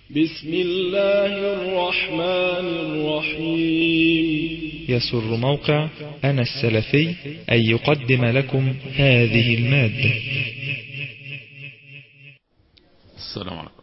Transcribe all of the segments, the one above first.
بسم الله الرحمن الرحيم. يسر موقع أنا السلفي أن يقدم لكم هذه المادة. السلام عليكم.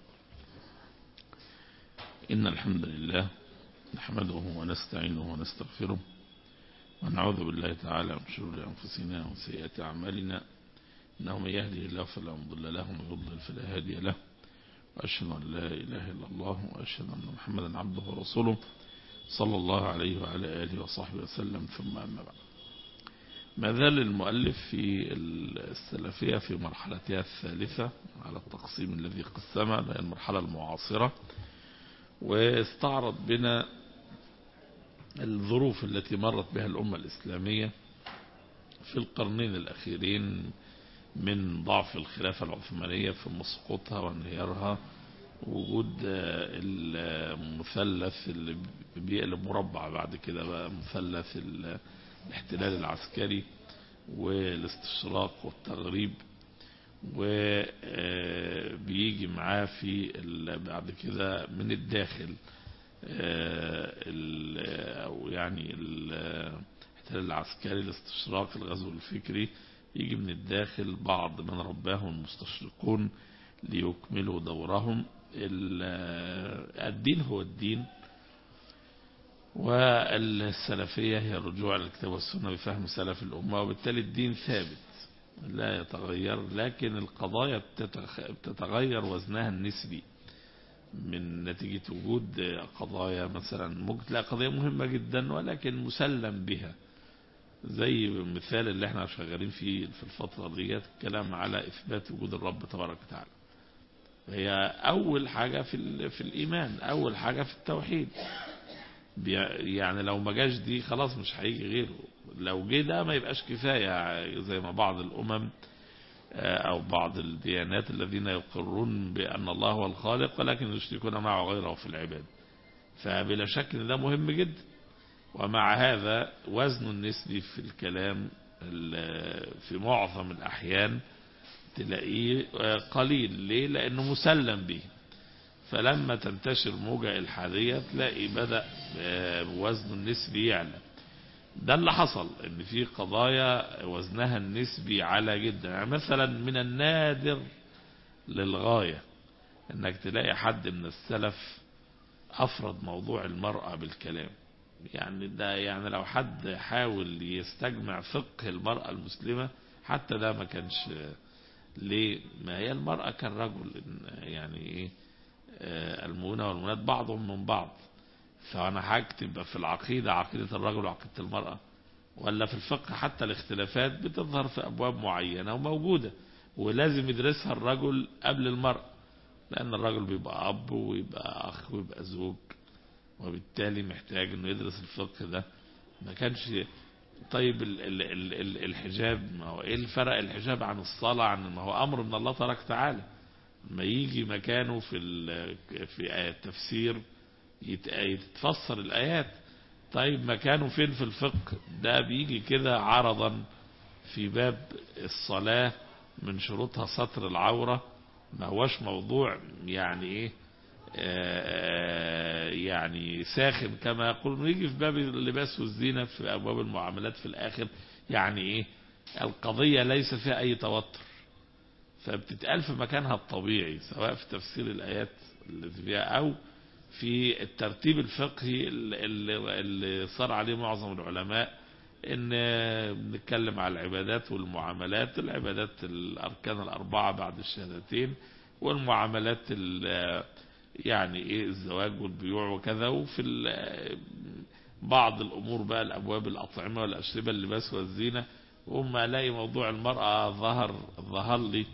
إن الحمد لله نحمده ونستعينه ونستغفره ونعوذ بالله تعالى من شرور أنفسنا وسيئات أعمالنا، إنه من يهده الله فلا مضل له ومن يضلل فلا هادي له، وأشهد أن لا إله إلا الله وأشهد أن محمدا عبده ورسوله صلى الله عليه وعلى آله وصحبه وسلم. ثم أما بعد، ما زال المؤلف في السلفية في مرحلتها الثالثة على التقسيم الذي قسمها، هي المرحلة المعاصرة، واستعرض بنا الظروف التي مرت بها الأمة الإسلامية في القرنين الأخيرين، من ضعف الخلافة العثمانية ثم سقوطها وانهيارها، وجود المثلث اللي بيقلب مربع بعد كده بقى مثلث الاحتلال العسكري والاستشراق والتغريب، وبيجي معاه في بعد كده من الداخل أو يعني الاحتلال العسكري، الاستشراق، الغزو الفكري، يجي من الداخل بعض من رباهم المستشرقون ليكملوا دورهم. الدين هو الدين، والسلفية هي الرجوع للكتاب والسنة بفهم سلف الأمة، وبالتالي الدين ثابت لا يتغير، لكن القضايا بتتغير وزنها النسبي من نتيجة وجود قضايا مثلا ممكن تلاقي قضية مهمة جدا ولكن مسلم بها، زي المثال اللي احنا شغالين فيه في الفترة دي، الكلام على إثبات وجود الرب تبارك وتعالى. هي أول حاجة في الإيمان، أول حاجة في التوحيد. يعني لو ما جاش دي خلاص مش هيجي غيره، لو جه ده ما يبقاش كفاية، زي ما بعض الأمم أو بعض الديانات الذين يقرون بأن الله هو الخالق ولكن يشركون معه غيره في العباد. فبلا شك ان ده مهم جدا، ومع هذا وزن النسبي في الكلام في معظم الأحيان تلاقيه قليل. ليه؟ لأنه مسلم به. فلما تنتشر موجة إلحادية تلاقي بدأ وزن النسبي يعلى. ده اللي حصل، ان في قضايا وزنها النسبي عالي جدا. يعني مثلا من النادر للغاية انك تلاقي حد من السلف افرض موضوع المرأة بالكلام. يعني ده يعني لو حد حاول يستجمع فقه المرأة المسلمة حتى ده ما كانش. ليه؟ ما هي المرأة كالرجل، يعني ايه، المؤونة والمؤونات بعضهم من بعض. فأنا هكتب في العقيدة عقيدة الرجل وعقيدة المرأة، ولا في الفقه حتى الاختلافات بتظهر في أبواب معينة وموجودة ولازم يدرسها الرجل قبل المرأة، لأن الرجل بيبقى أب ويبقى أخ ويبقى زوج، وبالتالي محتاج انه يدرس الفقه ده. ما كانش. طيب الحجاب، ما هو ايه الفرق الحجاب عن الصلاة؟ عن ما هو امر من الله تبارك وتعالى، ما يجي مكانه في آيات تفسير يتفسر الآيات. طيب مكانه فين في الفقه؟ ده بيجي كده عرضا في باب الصلاة، من شروطها ستر العورة، ما هوش موضوع يعني ايه يعني ساخن كما يقول. يجي في باب اللباس والزينة في أبواب المعاملات في الآخر، يعني إيه، القضية ليس فيها أي توتر، فبتتقال في مكانها الطبيعي، سواء في تفسير الآيات التي فيها أو في الترتيب الفقهي اللي صار عليه معظم العلماء، إن بنتكلم على العبادات والمعاملات. العبادات الأركان الأربعة بعد الشهادتين، والمعاملات يعني ايه الزواج والبيوع وكذا، وفي بعض الامور بقى الابواب الاطعمه والاشربه اللباس والزينه. وما الاقي موضوع المراه ظهر لي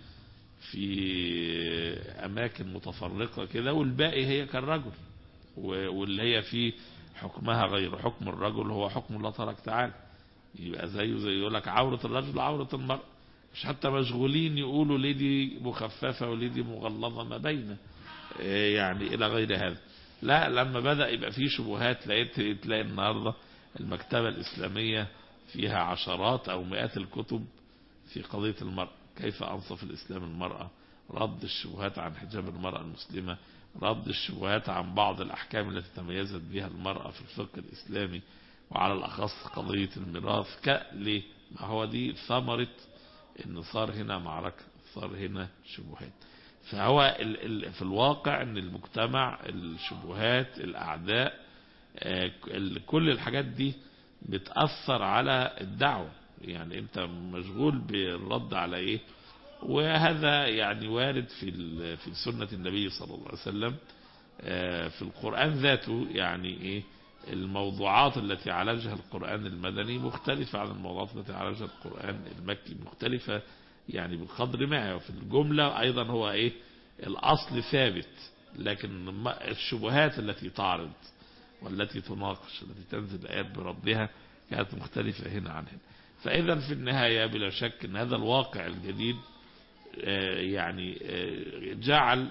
في اماكن متفرقه كده، والباقي هي كالرجل، واللي هي فيه حكمها غير حكم الرجل، هو حكم الله تبارك وتعالى. يبقى زيه زي يقول لك عوره الرجل وعوره المراه، مش حتى مشغولين يقولوا ليه دي مخففه وليه دي مغلظه ما بينه، يعني إلى غير هذا. لا، لما بدأ يبقى فيه شبهات تلاقي النهاردة المكتبة الإسلامية فيها عشرات أو مئات الكتب في قضية المرأة، كيف أنصف الإسلام المرأة، رد الشبهات عن حجاب المرأة المسلمة، رد الشبهات عن بعض الأحكام التي تميزت بها المرأة في الفقه الإسلامي، وعلى الأخص قضية الميراث. ليه؟ ما هو دي ثمرة إن صار هنا معركة، صار هنا شبهات. فهو في الواقع إن المجتمع، الشبهات، الأعداء، كل الحاجات دي بتأثر على الدعوة. يعني أنت مشغول بالرد على إيه؟ وهذا يعني وارد في سنة النبي صلى الله عليه وسلم، في القرآن ذاته. يعني إيه؟ الموضوعات التي عالجها القرآن المدني مختلفة عن الموضوعات التي عالجها القرآن المكي، مختلفة يعني بالقدر ما. وفي الجملة أيضا هو إيه؟ الأصل ثابت، لكن الشبهات التي تعرض والتي تناقش، التي تنزل الآيات بردها، كانت مختلفة هنا عن هنا. فإذا في النهاية بلا شك أن هذا الواقع الجديد يعني جعل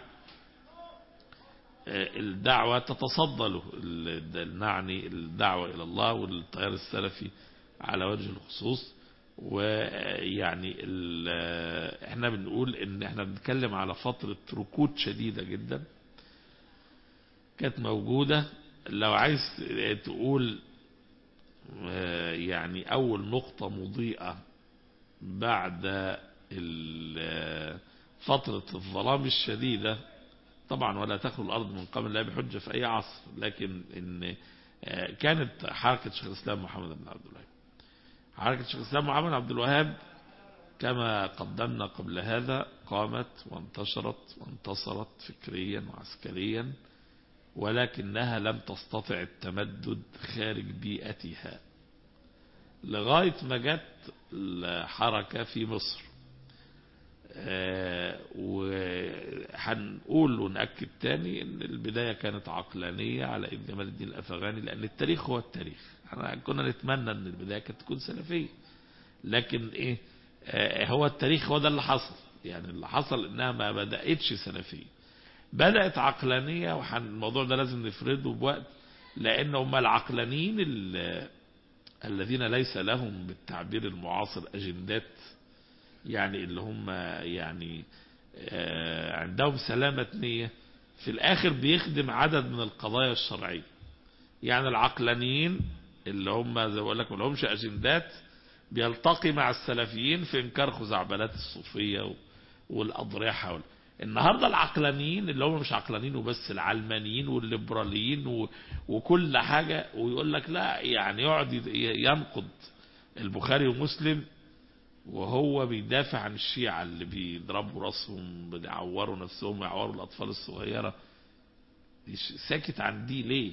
الدعوة تتصدى له، نعني الدعوة إلى الله والتيار السلفي على وجه الخصوص. ويعني احنا بنقول ان احنا بنتكلم على فترة ركود شديدة جدا كانت موجودة. لو عايز تقول يعني اول نقطة مضيئة بعد فترة الظلام الشديدة، طبعا ولا تخلو الأرض من قبل الله بحجة في أي عصر، لكن إن كانت حركة شيخ الإسلام محمد بن عبد الوهاب. حركة شيخ الإسلام محمد بن عبد الوهاب كما قدمنا قبل هذا قامت وانتشرت وانتصرت فكريا وعسكريا، ولكنها لم تستطع التمدد خارج بيئتها لغاية ما جت الحركة في مصر. وهنقول ونأكد تاني ان البداية كانت عقلانية على ابن جمال الدين الأفغاني، لأن التاريخ هو التاريخ. احنا كنا نتمنى ان البداية كانت تكون سلفية، لكن ايه، هو التاريخ هو ده اللي حصل. يعني اللي حصل انها ما بدأتش سلفية، بدأت عقلانية. والموضوع ده لازم نفرده بوقت، لأن هم العقلانيين الذين ليس لهم بالتعبير المعاصر أجندات، يعني اللي هم يعني عندهم سلامة نية، في الآخر بيخدم عدد من القضايا الشرعية. يعني العقلانيين اللي هم زي ما بقول لك ما لهمش أجندات بيلتقي مع السلفيين في إنكار خزعبلات الصوفية والأضرحة. النهاردة العقلانيين اللي هم مش عقلانيين وبس، العلمانيين والليبراليين وكل حاجة، ويقول لك لا، يعني يقعد ينقد البخاري ومسلم وهو بيدافع عن الشيعة اللي بيضربوا راسهم، بيعوروا نفسهم ويعوروا الأطفال الصغيرة. ساكت عن دي ليه؟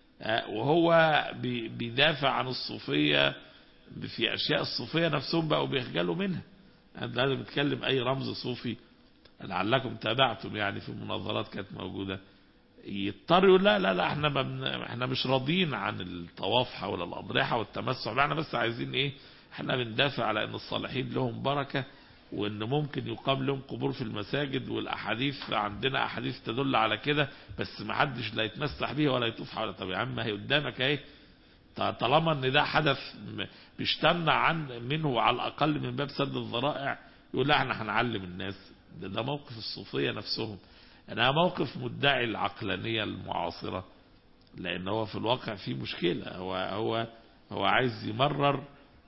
وهو بيدافع عن الصوفية في أشياء الصوفية نفسهم بقوا بيخجلوا منها. لازم نتكلم أي رمز صوفي، لعلكم تابعتم يعني في المناظرات كانت موجودة، يضطر يقول لا لا لا، احنا مش راضيين عن الطواف حول الأضرحة والتمسح، احنا بس عايزين ايه؟ احنا بندافع على ان الصالحين لهم بركة، وان ممكن يقام لهم قبور في المساجد، والاحاديث عندنا احاديث تدل على كده، بس ما حدش لا يتمسح بيها ولا يطوف حول. طب يا عم هي قدامك اهي، طالما ان ده حدث مش تمنع منه على الاقل من باب سد الذرائع، يقول لا احنا هنعلم الناس. ده موقف الصوفية نفسهم. انا موقف مدعي العقلانية المعاصرة، لان هو في الواقع فيه مشكلة. هو عايز يمرر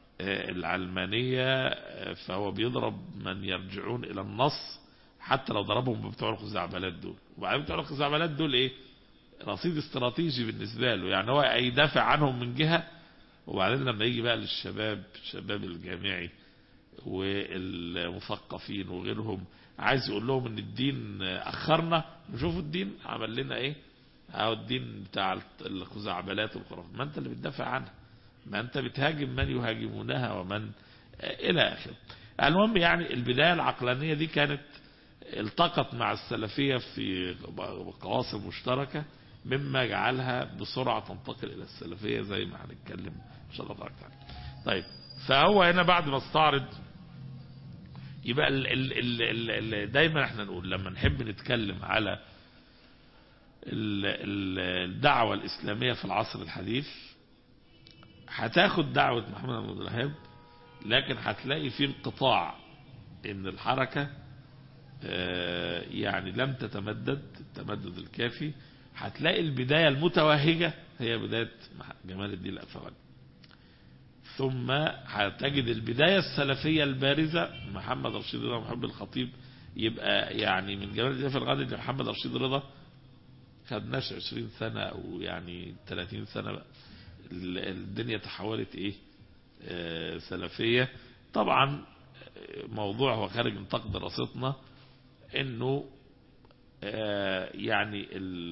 العلمانية، فهو بيضرب من يرجعون الى النص حتى لو ضربهم بتوع الخزعبلات دول. وبعدين بتوع الخزعبلات دول ايه؟ رصيد استراتيجي بالنسبة له. يعني هو يدافع عنهم من جهة، وبعدين لما يجي بقى للشباب، الشباب الجامعي والمثقفين وغيرهم، عايز يقول لهم ان الدين اخرنا. نشوفوا الدين عمل لنا ايه؟ او الدين بتاع الخزعبلات والخرافات، ما انت اللي بتدافع عنها، ما انت بتهاجم من يهاجمونها ومن الى اخره. المهم يعني البداية العقلانية دي كانت التقت مع السلفية في قواسم مشتركة، مما جعلها بسرعة تنتقل الى السلفية زي ما هنتكلم ان شاء الله تعالى. طيب، فهو هنا بعد ما استعرض، يبقى دايما احنا نقول لما نحب نتكلم على الدعوة الإسلامية في العصر الحديث، هتاخد دعوة محمد بن عبد الوهاب، لكن هتلاقي في انقطاع، ان الحركة يعني لم تتمدد التمدد الكافي. هتلاقي البداية المتوهجة هي بداية جمال الدين الأفغاني، ثم هتجد البداية السلفية البارزة محمد رشيد رضا ومحمد الخطيب. يبقى يعني من جمال الدين الأفغاني لمحمد رشيد رضا خدناش 20 سنة أو يعني 30 سنة بقى. الدنيا تحولت إيه سلفية. طبعا موضوع هو خارج نطاق دراستنا، انه يعني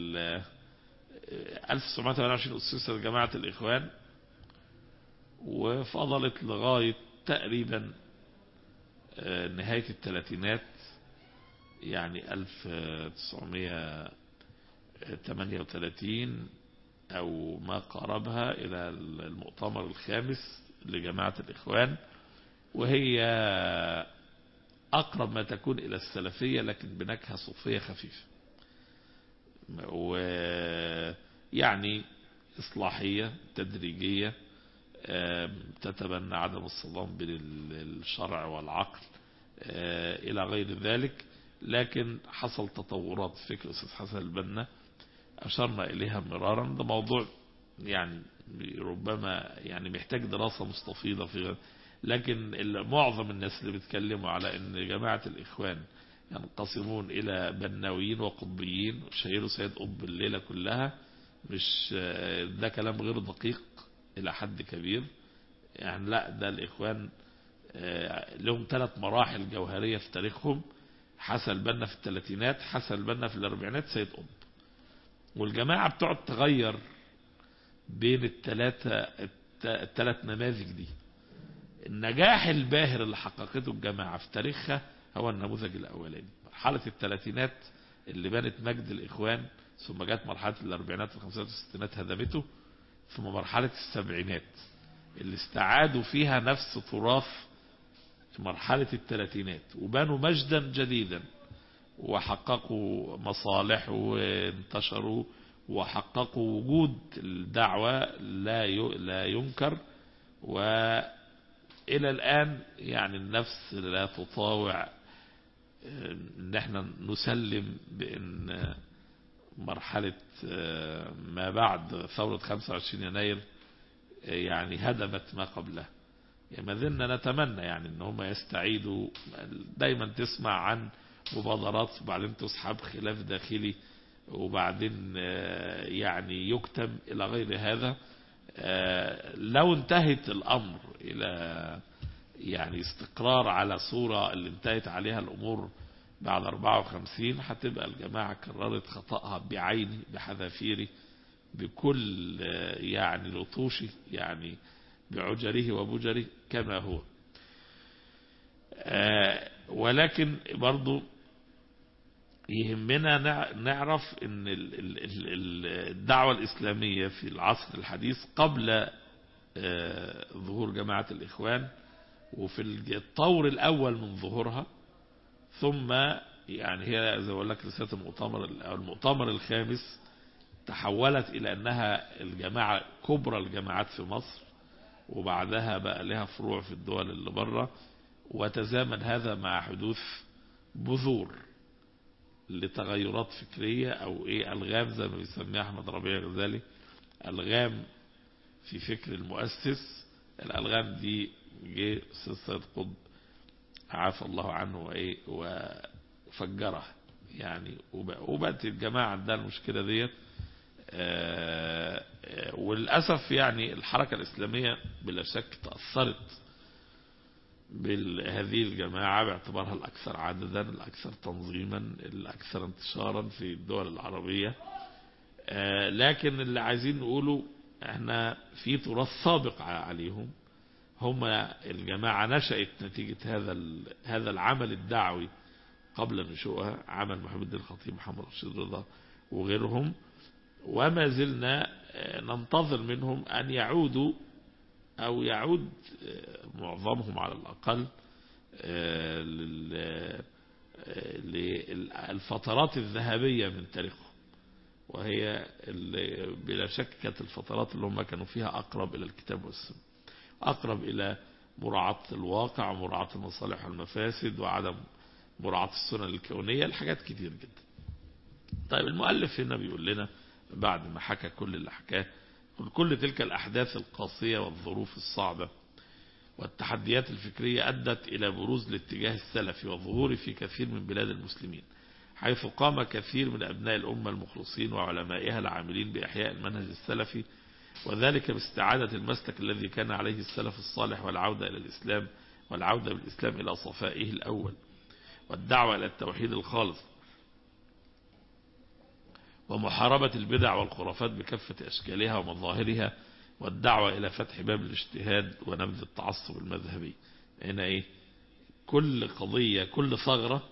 1928 أسست جماعة الإخوان، وفضلت لغاية تقريبا نهاية الثلاثينات، يعني 1938 أو ما قاربها إلى المؤتمر الخامس لجماعة الإخوان، وهي أقرب ما تكون إلى السلفية لكن بنكهة صوفية خفيفة، ويعني إصلاحية تدريجية تتبنى عدم الصدام بين الشرع والعقل إلى غير ذلك. لكن حصل تطورات في فكر الأستاذ حسن البنا أشرنا إليها مرارا. ده موضوع يعني ربما يعني محتاج دراسة مستفيضة في، لكن معظم الناس اللي بيتكلموا على ان جماعة الإخوان ينقسمون إلى بناويين وقطبيين شهيروا سيد قطب الليلة كلها، مش ده كلام غير دقيق إلى حد كبير. يعني لا، ده الإخوان لهم 3 مراحل جوهرية في تاريخهم: حسن البنا في الثلاثينات، حسن البنا في الأربعينات، سيد قطب. والجماعة بتقعد تغير بين الثلاث نماذج دي. النجاح الباهر اللي حققته الجماعة في تاريخها هو النموذج الأولاني، مرحلة الثلاثينات اللي بانت مجد الإخوان، ثم جت مرحلة الأربعينات والخمسينات والستينات هدمته، ثم مرحلة السبعينات اللي استعادوا فيها نفس تراث مرحلة الثلاثينات وبانوا مجدا جديدا وحققوا مصالح وانتشروا وحققوا وجود الدعوة لا ينكر. وإلى الآن يعني النفس لا تطاوع ان احنا نسلم بان مرحلة ما بعد ثورة 25 يناير يعني هدمت ما قبلها. يعني ما زلنا نتمنى يعني ان هم يستعيدوا. دايما تسمع عن مبادرات وبعدين تسحب خلاف داخلي وبعدين يعني يكتم الى غير هذا. لو انتهت الامر الى يعني استقرار على صورة اللي انتهت عليها الامور بعد 54، هتبقى الجماعة كررت خطأها بعيني بحذافيري بكل يعني لطوشي، يعني بعجره وبجره كما هو. ولكن برضو يهمنا نعرف ان الدعوة الإسلامية في العصر الحديث قبل ظهور جماعة الإخوان وفي الطور الأول من ظهورها، ثم يعني هي زي ما أقول لك رسالة المؤتمر الخامس تحولت إلى أنها الجماعة كبرى الجماعات في مصر، وبعدها بقى لها فروع في الدول اللي بره. وتزامن هذا مع حدوث بذور لتغيرات فكرية أو ألغام زي ما بيسميها أحمد ربيع الغزالي، ألغام في فكر المؤسس. الألغام دي جه سيد قطب عافى الله عنه وفجرها يعني، وبقت الجماعة عندها المشكلة ديت. وللأسف يعني الحركة الإسلامية بلا شك تأثرت بهذه الجماعة باعتبارها الأكثر عددا، الأكثر تنظيما، الأكثر انتشارا في الدول العربية. لكن اللي عايزين نقوله احنا في تراث سابق عليهم. هم الجماعة نشأت نتيجة هذا العمل الدعوي قبل نشوءها، عمل محمد الدين الخطيب، محمد رشيد رضا وغيرهم. وما زلنا ننتظر منهم أن يعودوا أو يعود معظمهم على الأقل للفترات الذهبية من تاريخهم، وهي بلا شك كانت الفترات اللي هم كانوا فيها أقرب إلى الكتاب والسنة، أقرب إلى مراعاة الواقع ومراعاة المصالح والمفاسد وعدم مراعاة السنن الكونية، الحاجات كتير جدا. طيب المؤلف هنا بيقول لنا بعد ما حكى كل اللي حكاه، كل تلك الأحداث القاسية والظروف الصعبة والتحديات الفكرية أدت إلى بروز الاتجاه السلفي وظهوره في كثير من بلاد المسلمين، حيث قام كثير من أبناء الأمة المخلصين وعلمائها العاملين بإحياء المنهج السلفي، وذلك باستعادة المسلك الذي كان عليه السلف الصالح والعودة إلى الإسلام، والعودة بالإسلام إلى صفائه الأول، والدعوة إلى التوحيد الخالص، ومحاربة البدع والخرافات بكافة أشكالها ومظاهرها، والدعوة إلى فتح باب الاجتهاد ونبذ التعصب المذهبي. هنا إيه؟ كل قضية، كل ثغرة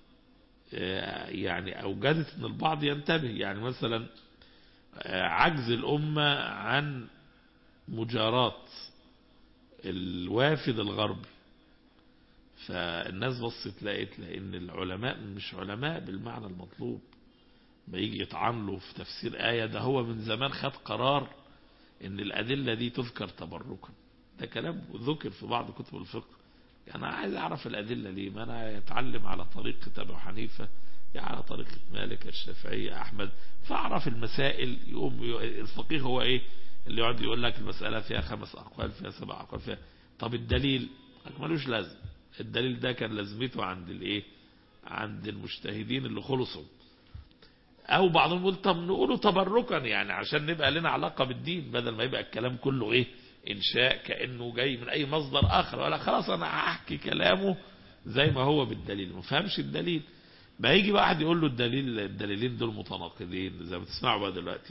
يعني أوجدت أن البعض ينتبه. يعني مثلا عجز الأمة عن مجاراة الوافد الغربي، فالناس بصت لقيت لأن العلماء مش علماء بالمعنى المطلوب. ما يجي يتعاملوا في تفسير آية، ده هو من زمان خد قرار ان الأدلة دي تذكر تبركا. ده كلام ذكر في بعض كتب الفقه. يعني أنا عايز أعرف الأدلة ليه؟ ما أنا يتعلم على طريقة أبي حنيفة، يعني على طريقة مالك، الشافعية، أحمد، فأعرف المسائل. يقوم الفقيه هو إيه اللي يقعد يقول لك المسألة فيها 5 أقوال، فيها 7 أقوال، فيها. طب الدليل ملوش لازم. الدليل ده كان لازمته عند الإيه؟ عند المجتهدين اللي خلصوا. او بعضهم يقول طب نقوله تبركا، يعني عشان نبقى لنا علاقة بالدين، بدل ما يبقى الكلام كله ايه؟ انشاء، كأنه جاي من اي مصدر اخر. ولا خلاص انا هحكي كلامه زي ما هو بالدليل، ما فهمش الدليل. ما يجي بقى واحد يقول له الدليلين دول متناقضين زي ما تسمعوا بقى دلوقتي،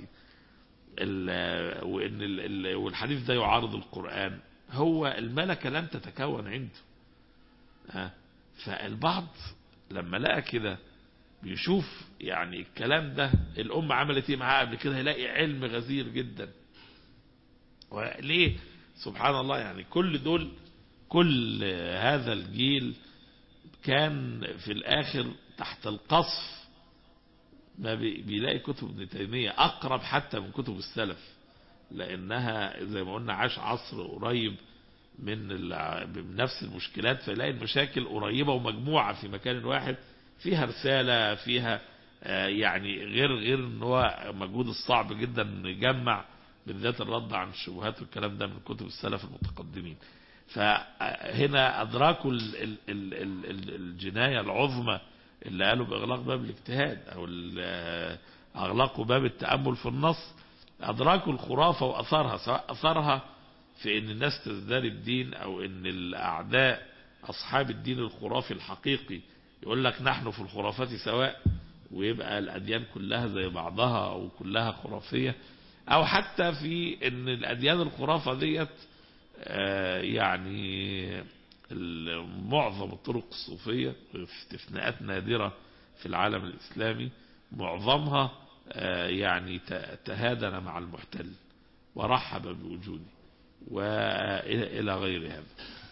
وان والحديث ده يعارض القرآن. هو الملكة لم تتكون عنده. فالبعض لما لقى كده بيشوف يعني الكلام ده الأمة عملت ايه معاه قبل كده، هيلاقي علم غزير جدا. وليه؟ سبحان الله، يعني كل هذا الجيل كان في الآخر تحت القصف ما بيلاقي كتب ابن تيمية أقرب حتى من كتب السلف، لأنها زي ما قلنا عاش عصر قريب من نفس المشكلات، فيلاقي المشاكل قريبة ومجموعة في مكان واحد، فيها رسالة، فيها يعني غير ان هو مجهود الصعب جدا نجمع بالذات الرد عن الشبهات والكلام ده من كتب السلف المتقدمين. فهنا أدراكوا الجناية العظمى اللي قالوا بإغلاق باب الاجتهاد، أو أغلقوا باب التأمل في النص. أدراكوا الخرافة وأثرها، سواء أثرها في أن الناس تزدري الدين، أو أن الأعداء أصحاب الدين الخرافي الحقيقي يقول لك نحن في الخرافات سواء، ويبقى الأديان كلها زي بعضها أو كلها خرافية، أو حتى في أن الأديان الخرافة ديت يعني معظم الطرق الصوفية استثناءات نادرة في العالم الإسلامي معظمها يعني تهادن مع المحتل ورحب بوجوده وإلى غير هذا.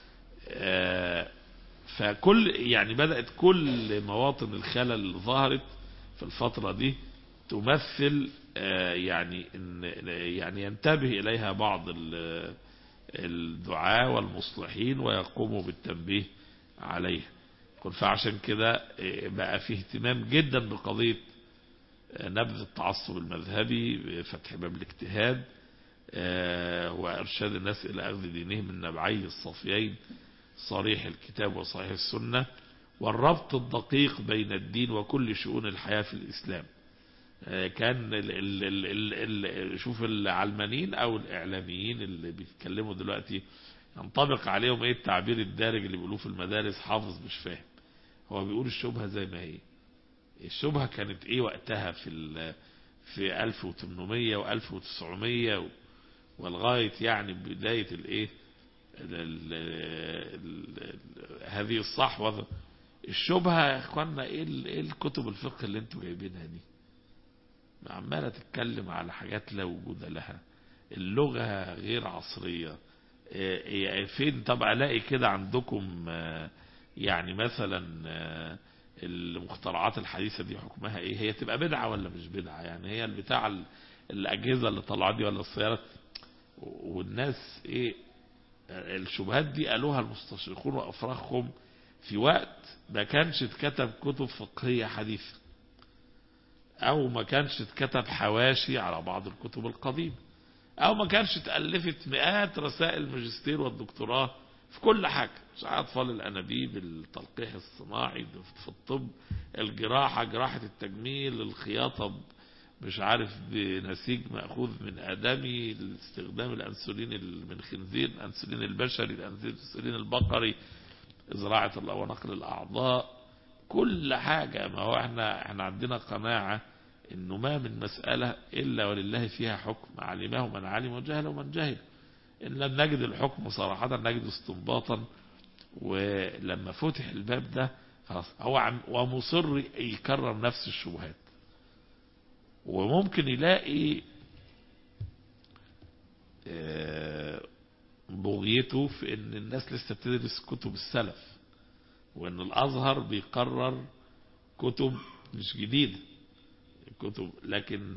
فكل يعني بدأت كل مواطن الخلل اللي ظهرت في الفترة دي تمثل يعني ينتبه إليها بعض الدعاة والمصلحين ويقوموا بالتنبيه عليها. فعشان كده بقى فيه اهتمام جدا بقضية نبذ التعصب المذهبي، فتح باب الاجتهاد، وإرشاد الناس إلى أخذ دينهم من نبعيه الصافيين صريح الكتاب وصحيح السنة، والربط الدقيق بين الدين وكل شؤون الحياة في الإسلام. كان شوف العلمانيين أو الإعلاميين اللي بيتكلموا دلوقتي ينطبق عليهم ايه التعبير الدارج اللي بيقولوه في المدارس؟ حافظ مش فاهم. هو بيقول الشبهة زي ما هي. الشبهة كانت ايه وقتها في 1800 و1900 والغاية يعني بداية الايه هذه الصحوة. الشبهة يا اخوانا ايه الكتب الفقه اللي انتوا جايبينها دي؟ عمالة تتكلم على حاجات لا وجود لها، اللغة غير عصرية. فين؟ طب الاقي كده عندكم يعني مثلا المخترعات الحديثة دي حكمها ايه؟ هي تبقى بدعة ولا مش بدعة؟ يعني هي البتاع الأجهزة اللي طلعت دي ولا السيارات؟ والناس ايه الشبهات دي قالوها المستشرقون وأفراخهم في وقت ما كانش اتكتب كتب فقهية حديثة، او ما كانش اتكتب حواشي على بعض الكتب القديمة، او ما كانش اتألفت مئات رسائل الماجستير والدكتوراه في كل حاجة، مش اطفال الانابيب، التلقيح الصناعي في الطب، الجراحة، جراحة التجميل، الخياطة مش عارف بنسيج مأخوذ من آدمي، استخدام الأنسولين من خنزير، الأنسولين البشري، الأنسولين البقري، زراعة ونقل الأعضاء، كل حاجة. ما هو احنا عندنا قناعة انه ما من مسألة الا ولله فيها حكم، علمه من علم وجهله من جهل. ان لم نجد الحكم صراحة نجد استنباطا. ولما فتح الباب ده خلاص هو ومصر يكرر نفس الشبهات، وممكن يلاقي بغيته في ان الناس لسه بتدرس كتب السلف، وان الازهر بيقرر كتب مش جديدة كتب، لكن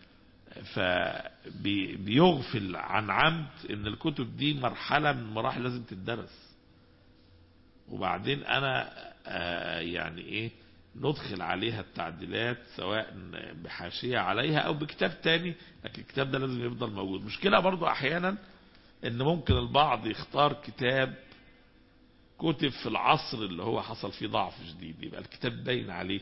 فبيغفل عن عمد ان الكتب دي مرحلة من مراحل لازم تدرس. وبعدين انا يعني ايه ندخل عليها التعديلات سواء بحاشية عليها او بكتاب تاني، لكن الكتاب ده لازم يفضل موجود. مشكلة برضو احيانا ان ممكن البعض يختار كتاب كتب في العصر اللي هو حصل فيه ضعف شديد، يبقى الكتاب باين عليه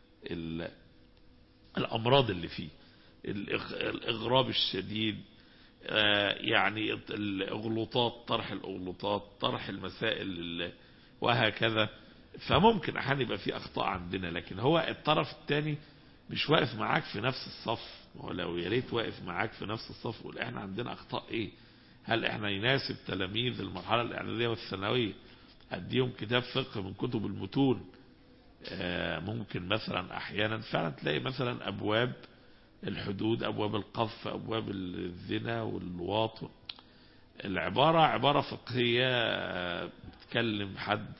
الامراض اللي فيه، الاغراب الشديد، يعني الاغلوطات، طرح الاغلوطات، طرح المسائل وهكذا. فممكن احيانا يبقى فيه اخطاء عندنا، لكن هو الطرف الثاني مش واقف معاك في نفس الصف. ولو يا ريت واقف معاك في نفس الصف ويقول احنا عندنا اخطاء ايه، هل احنا يناسب تلاميذ المرحله الاعداديه والثانويه اديهم كتاب فقه من كتب المتون؟ ممكن مثلا احيانا فعلا تلاقي مثلا ابواب الحدود، ابواب القذف، ابواب الزنا واللواط، العبارة عبارة فقهية بتكلم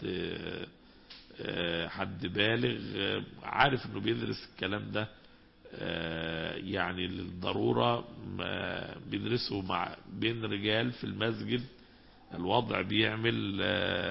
حد بالغ عارف انه بيدرس الكلام ده يعني للضرورة، بيدرسه بين رجال في المسجد، الوضع بيعمل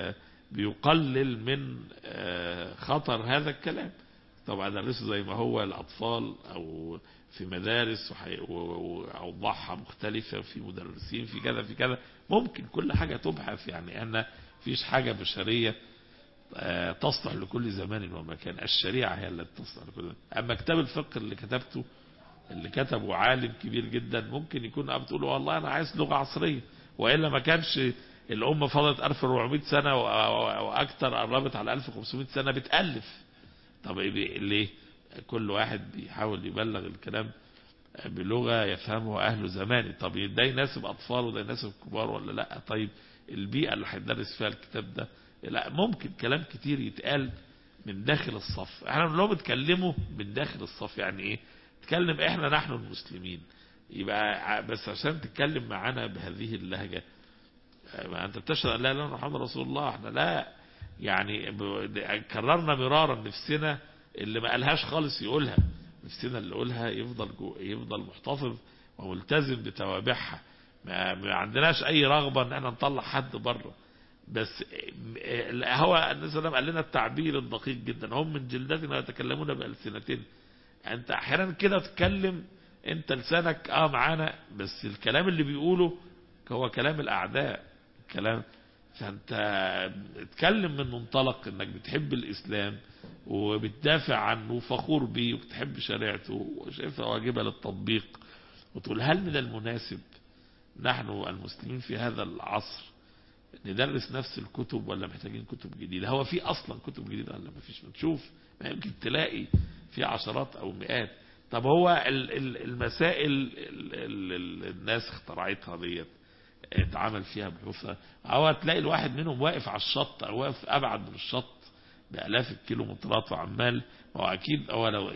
بيقلل من خطر هذا الكلام. طبعا ادرسه زي ما هو الاطفال او في مدارس، اوضاعها مختلفة، في مدرسين، في كذا في كذا، ممكن كل حاجة تبحث. يعني ان فيش حاجة بشرية تصلح لكل زمان ومكان، الشريعة هي اللي تصلح لكل زمان. اما كتاب الفقه اللي كتبه عالم كبير جدا، ممكن يكون بتقول والله انا عايز لغة عصرية، وإلا ما كانش الأمة فضلت 1400 سنة وأكثر، قربت على 1500 سنة بتألف. طب ليه؟ كل واحد بيحاول يبلغ الكلام بلغة يفهمها أهل زمانه. طب ده يناسب أطفال وده يناسب كبار ولا لا؟ طيب البيئة اللي هيدرس فيها الكتاب ده، لا ممكن كلام كتير يتقال من داخل الصف. احنا لو بنتكلمه من داخل الصف يعني ايه؟ تكلم احنا نحن المسلمين، يبقى بس عشان تتكلم معانا بهذه اللهجة ما انت بتشهد لا اله الا محمد رسول الله، احنا لا يعني كررنا مرارا نفسنا اللي ما قالهاش خالص يقولها، نفسنا اللي يقولها يفضل محتفظ وملتزم بتوابعها. ما عندناش اي رغبة ان احنا نطلع حد بره، بس هو النبي صلى الله عليه وسلم قال لنا التعبير الدقيق جدا، هم من جلدتنا يتكلمون بألسنتنا. انت احيانا كده تتكلم انت لسانك معانا، بس الكلام اللي بيقوله هو كلام الاعداء، كلام. فانت اتكلم من منطلق انك بتحب الاسلام وبتدافع عنه وفخور بيه وبتحب شريعته وشايفها واجبة للتطبيق، وتقول هل من المناسب نحن المسلمين في هذا العصر ندرس نفس الكتب ولا محتاجين كتب جديدة؟ هو في اصلا كتب جديدة ولا ما فيش؟ نشوف، ما يمكن تلاقي في عشرات او مئات. طب هو المسائل الناس اخترعتها ديت اتعمل فيها بحوثة، او تلاقي الواحد منهم واقف على الشط او واقف ابعد من الشط بالاف الكيلومترات وعمال، هو اكيد هو لو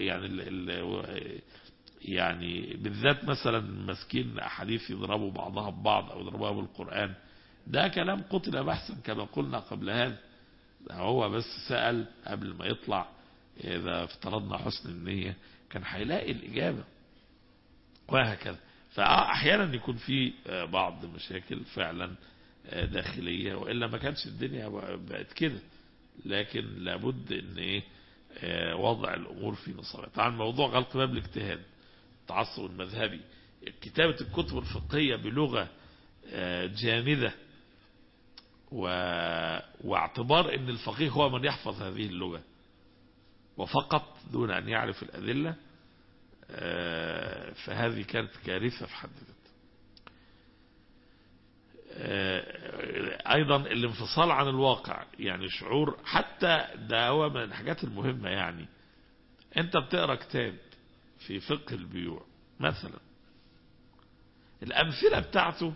يعني بالذات مثلا مسكين احاديث يضربوا بعضها ببعض او يضربوها بالقرآن، ده كلام قتل بحثا كما قلنا قبل هذا. هو بس سأل قبل ما يطلع، اذا افترضنا حسن النية كان هيلاقي الاجابة وهكذا. فاحيانا يكون في بعض مشاكل فعلا داخلية، وإلا ما كانش الدنيا بقت كده. لكن لابد ان ايه وضع الامور في نصابها. طبعا موضوع غلق باب الاجتهاد، التعصب المذهبي، كتابة الكتب الفقهية بلغة جامدة واعتبار ان الفقيه هو من يحفظ هذه اللغة وفقط دون ان يعرف الادلة، فهذه كانت كارثة في حد ذاتها. ايضا الانفصال عن الواقع، يعني شعور، حتى ده هو من الحاجات المهمة. يعني انت بتقرأ كتاب في فقه البيوع مثلا، الامثلة بتاعته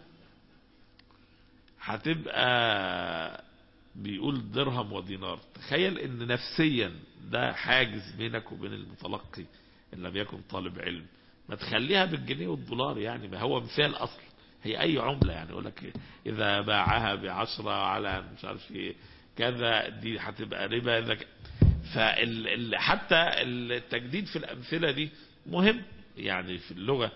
هتبقى بيقول درهم ودينار. تخيل ان نفسيا ده حاجز بينك وبين المتلقي ان لم يكن طالب علم. ما تخليها بالجنيه والدولار، يعني ما هو مثال اصل، هي اي عملة. يعني يقول لك اذا باعها ب10 على مش عارف ايه كذا، دي هتبقى ربا. اذا حتى التجديد في الامثلة دي مهم يعني في اللغة.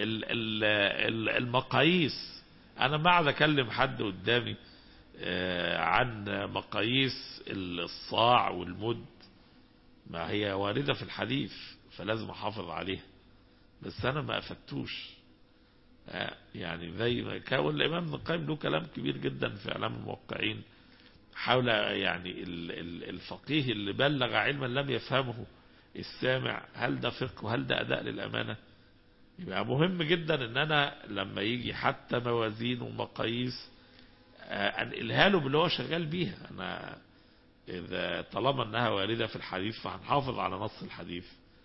المقاييس، انا ما عاد اكلم حد قدامي عن مقاييس الصاع والمد، ما هي واردة في الحديث فلازم احافظ عليها، بس انا ما افتوش. يعني زي ما كان الامام ابن القيم له كلام كبير جدا في اعلام الموقعين حول يعني الفقيه اللي بلغ علما لم يفهمه السامع، هل ده فقه وهل ده اداء للامانة؟ يبقى مهم جدا ان انا لما يجي حتى موازين ومقاييس انقلها له باللي هو شغال بيها. انا اذا طالما انها واردة في الحديث فهنحافظ على نص الحديث،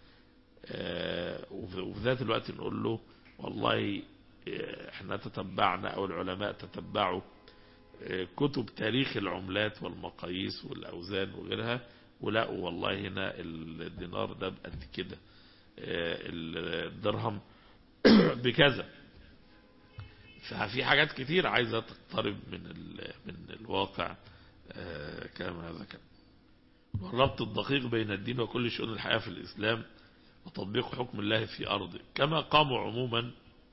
وفي ذات الوقت نقول له والله احنا تتبعنا او العلماء تتبعوا كتب تاريخ العملات والمقاييس والاوزان وغيرها، ولقوا والله هنا الدينار ده بقد كده، الدرهم بكذا. ففي حاجات كتير عايزة تقترب من الواقع كما ذكر. والربط الدقيق بين الدين وكل شؤون الحياة في الإسلام وتطبيق حكم الله في أرضه، كما قاموا عموما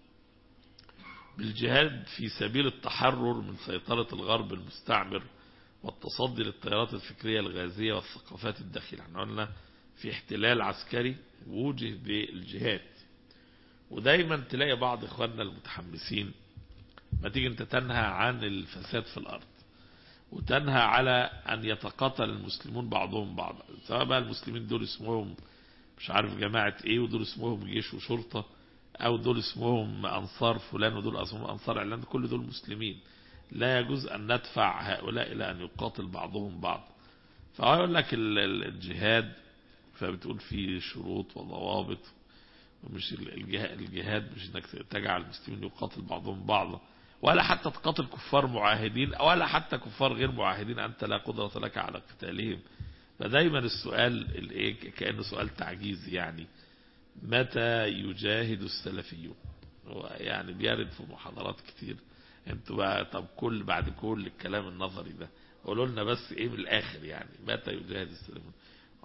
بالجهاد في سبيل التحرر من سيطرة الغرب المستعمر والتصدي للتيارات الفكرية الغازية والثقافات الداخلية. احنا قلنا في احتلال عسكري ووجه بالجهاد، ودايما تلاقي بعض اخواننا المتحمسين ما تيجي انت تنهى عن الفساد في الارض وتنهى على ان يتقاتل المسلمون بعضهم بعضا، سواء بقى المسلمين دول اسمهم مش عارف جماعة ايه، ودول اسمهم جيش وشرطة، او دول اسمهم انصار فلان ودول اسمهم انصار علان، كل دول مسلمين. لا يجوز ان ندفع هؤلاء الى ان يقاتل بعضهم بعض. فهو يقول لك الجهاد، فبتقول فيه شروط وضوابط، ومش الجهاد مش انك تجعل المسلمين يقاتل بعضهم بعضا، ولا حتى تقاتل كفار معاهدين، ولا حتى كفار غير معاهدين انت لا قدرة لك على قتالهم. فدايما السؤال كأنه سؤال تعجيزي، يعني متى يجاهد السلفيون؟ يعني بيرد في محاضرات كتير. انتوا بقى طب بعد كل الكلام النظري ده قولوا لنا بس ايه من الاخر، يعني متى يجاهد السلفيون؟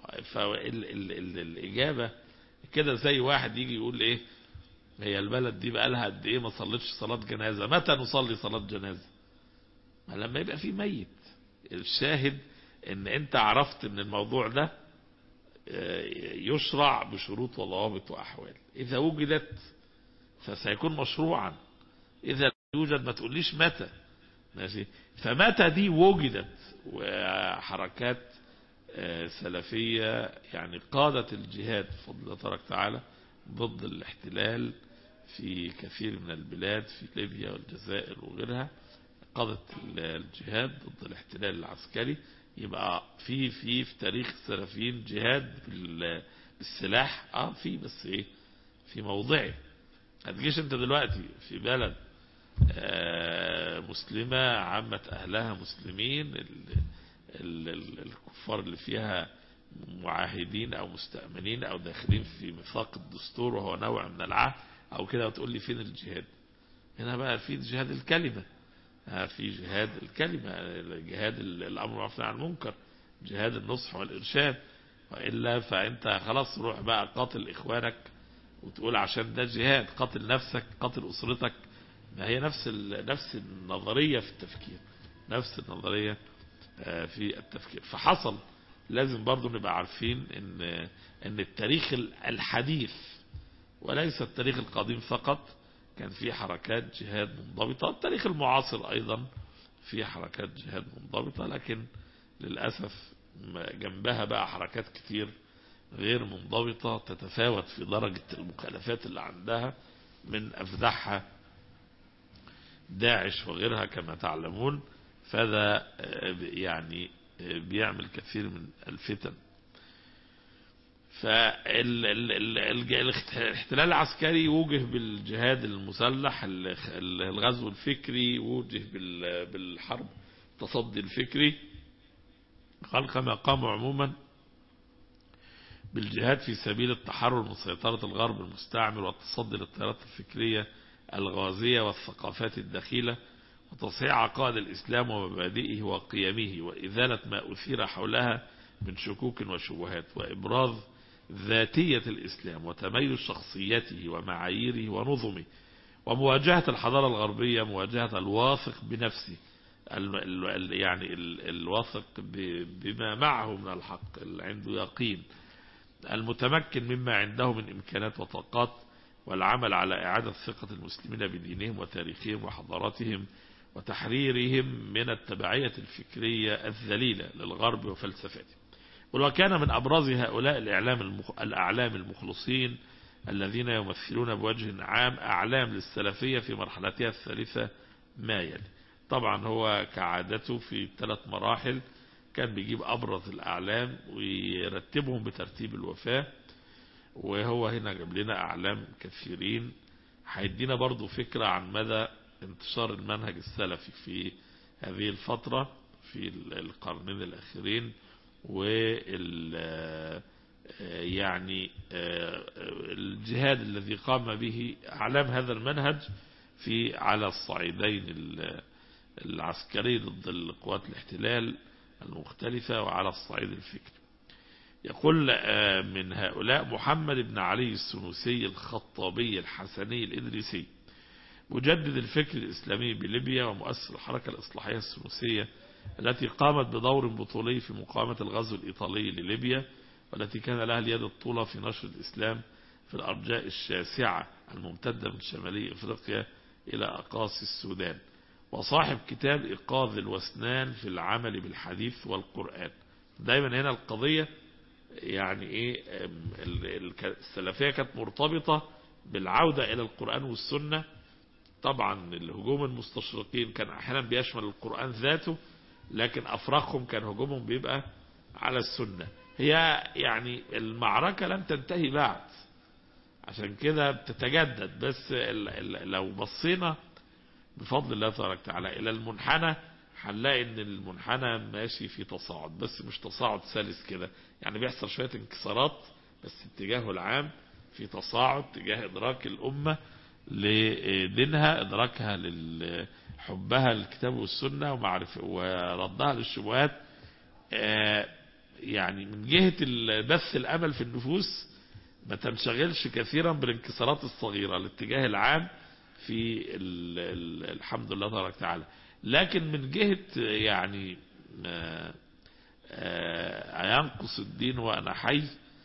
فالاجابة كده زي واحد يجي يقول ايه، هي البلد دي بقى لها قد ايه ما صلتش صلاة جنازة، متى نصلي صلاة جنازة؟ ما لما يبقى في ميت. الشاهد ان انت عرفت ان الموضوع ده يشرع بشروط وضوابط واحوال، اذا وجدت فسيكون مشروعا، اذا يوجد ما تقوليش متى. ماشي، فمتى دي وجدت، وحركات سلفية يعني قادت الجهاد بفضل الله تبارك وتعالى ضد الاحتلال في كثير من البلاد في ليبيا والجزائر وغيرها، قادت الجهاد ضد الاحتلال العسكري. يبقى في تاريخ السلفيين جهاد بالسلاح، في بس ايه، في موضعه. هتجيش انت دلوقتي في بلد مسلمة عامة اهلها مسلمين، الكفار اللي فيها معاهدين او مستأمنين او داخلين في ميثاق الدستور وهو نوع من العهد او كده، وتقول لي فين الجهاد؟ هنا بقى في جهاد الكلمة، في جهاد الكلمة، جهاد الامر بالمعروف والنهي عن المنكر، جهاد النصح والارشاد. والا فانت خلاص روح بقى قاتل اخوانك وتقول عشان ده جهاد، قاتل نفسك، قاتل اسرتك. ما هي نفس النظرية في التفكير، نفس النظرية في التفكير. فحصل، لازم برضو نبقى عارفين ان التاريخ الحديث وليس التاريخ القديم فقط كان فيه حركات جهاد منضبطة. التاريخ المعاصر ايضا فيه حركات جهاد منضبطة، لكن للأسف جنبها بقى حركات كتير غير منضبطة تتفاوت في درجة المخالفات اللي عندها، من أفدحها داعش وغيرها كما تعلمون. فهذا يعني بيعمل كثير من الفتن. فالاحتلال العسكري وجه بالجهاد المسلح، الغزو الفكري وجه بالحرب التصدي الفكري، قال كما قام عموما بالجهاد في سبيل التحرر من سيطرة الغرب المستعمر والتصدي للتيارات الفكرية الغازية والثقافات الدخيلة وتصحيح عقائد الإسلام ومبادئه وقيمه وإزالة ما أثير حولها من شكوك وشبهات وإبراز ذاتية الإسلام وتميز شخصيته ومعاييره ونظمه ومواجهة الحضارة الغربية، مواجهة الواثق بنفسه يعني الواثق بما معه من الحق، اللي عنده يقين، المتمكن مما عنده من إمكانات وطاقات، والعمل على إعادة ثقة المسلمين بدينهم وتاريخهم وحضاراتهم وتحريرهم من التبعية الفكرية الذليلة للغرب وفلسفته. وكان من أبرز هؤلاء الأعلام المخلصين الذين يمثلون بوجه عام أعلام للسلفية في مرحلتها الثالثة ما يلي. طبعا هو كعادته في 3 مراحل كان بيجيب أبرز الأعلام ويرتبهم بترتيب الوفاة، وهو هنا جاب لنا أعلام كثيرين هيدينا برضو فكرة عن مدى انتشار المنهج السلفي في هذه الفترة في القرنين الأخيرين، يعني الجهاد الذي قام به أعلام هذا المنهج على الصعيدين العسكري ضد القوات الاحتلال المختلفة وعلى الصعيد الفكري. يقول من هؤلاء محمد بن علي السنوسي الخطابي الحسني الإدريسي، مجدد الفكر الإسلامي بليبيا ومؤسس الحركة الإصلاحية السنوسية التي قامت بدور بطولي في مقاومة الغزو الإيطالي لليبيا، والتي كان لها اليد الطولى في نشر الإسلام في الأرجاء الشاسعة الممتدة من شمالي إفريقيا إلى أقاصي السودان، وصاحب كتاب إيقاظ الوسنان في العمل بالحديث والقرآن. دايما هنا القضية يعني ايه، السلفية كانت مرتبطة بالعودة إلى القرآن والسنة. طبعا الهجوم المستشرقين كان أحيانا بيشمل القرآن ذاته، لكن أفرقهم كان هجومهم بيبقى على السنة. هي يعني المعركة لم تنتهي بعد، عشان كده بتتجدد. بس لو بصينا بفضل الله تبارك وتعالى إلى المنحنى هنلاقي ان المنحنى ماشي في تصاعد، بس مش تصاعد سلس كده، يعني بيحصل شوية انكسارات، بس اتجاهه العام في تصاعد تجاه إدراك الأمة لدينها، إدراكها لحبها للكتاب والسنة وردها للشبهات. يعني من جهة بث الأمل في النفوس ما تنشغلش كثيرا بالانكسارات الصغيرة، الاتجاه العام في الحمد لله تبارك وتعالى. لكن من جهة يعني ينقص الدين وأنا حي،